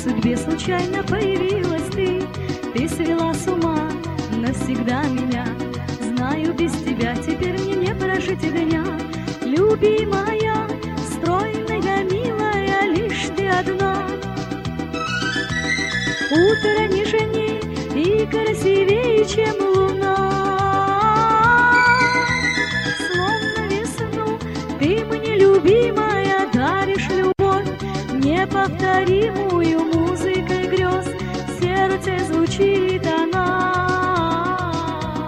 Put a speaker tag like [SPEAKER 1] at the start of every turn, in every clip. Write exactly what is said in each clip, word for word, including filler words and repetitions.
[SPEAKER 1] судьбе случайно появилась ты. Ты свела с ума навсегда меня. Знаю, без тебя теперь мне не прожить дня. Любимая, стройная, милая, лишь ты одна. Утро нежней и красивее, чем луна. Словно весну ты мне, любимая, даришь любовь, неповторимую музыкой грез. В сердце звучит она.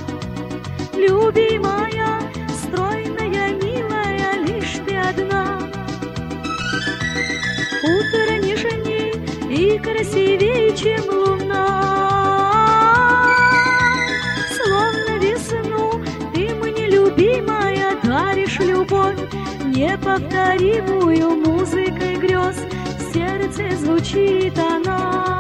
[SPEAKER 1] Любимая, стройная, милая, лишь ты одна. Утро нежней и красивее, чем луна. Словно весну ты мне, любимая, даришь любовь, неповторимую музыкой грез. В сердце звучит она.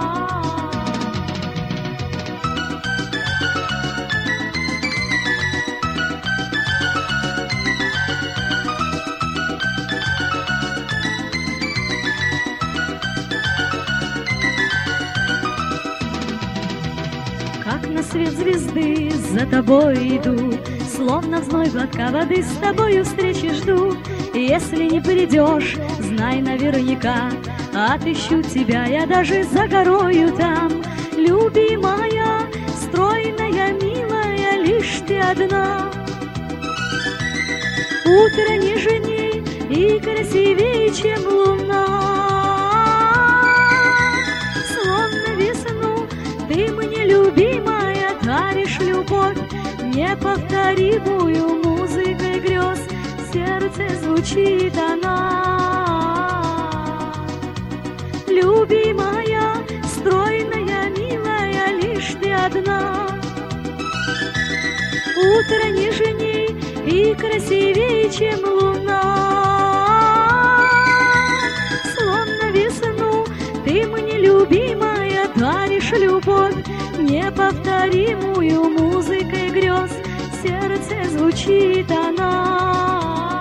[SPEAKER 1] Как на свет звезды за тобой иду, словно в зной глотка воды с тобою встречи жду. И если не придешь, знай наверняка, отыщу тебя я даже за горою там. Любимая, стройная, милая, лишь ты одна. Утро нежней и красивее, чем луна. Словно весну ты мне, любимая, даришь любовь, неповторимую музыкой грез. В сердце звучит она. Любимая, стройная, милая, лишь ты одна. Утро нежней и красивее, чем луна. Словно весну ты мне, любимая, даришь любовь, неповторимую музыкой грез. В сердце звучит она.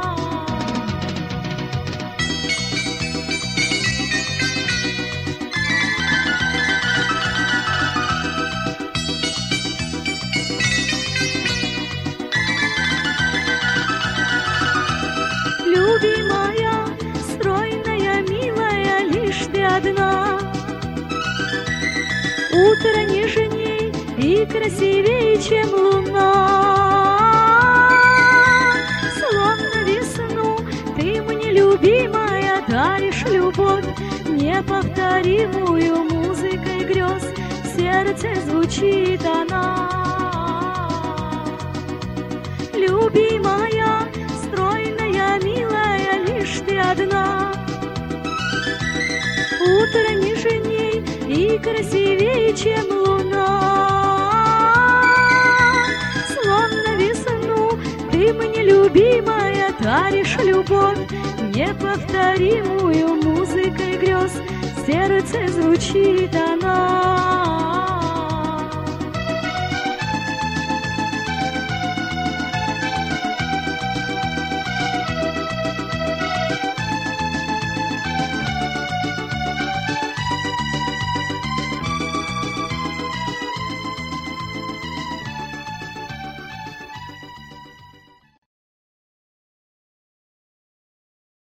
[SPEAKER 1] Любимая, стройная, милая, лишь ты одна. Утро нежней и красивее, чем луна. Словно весну ты мне, любимая, даришь любовь, неповторимую музыкой грез. В сердце звучит она. Любимая, стройная, милая, лишь ты одна. Утро нежней и красивее, чем луна. Словно весну ты мне, любимая, даришь любовь, неповторимую музыкой грез. В сердце звучит она.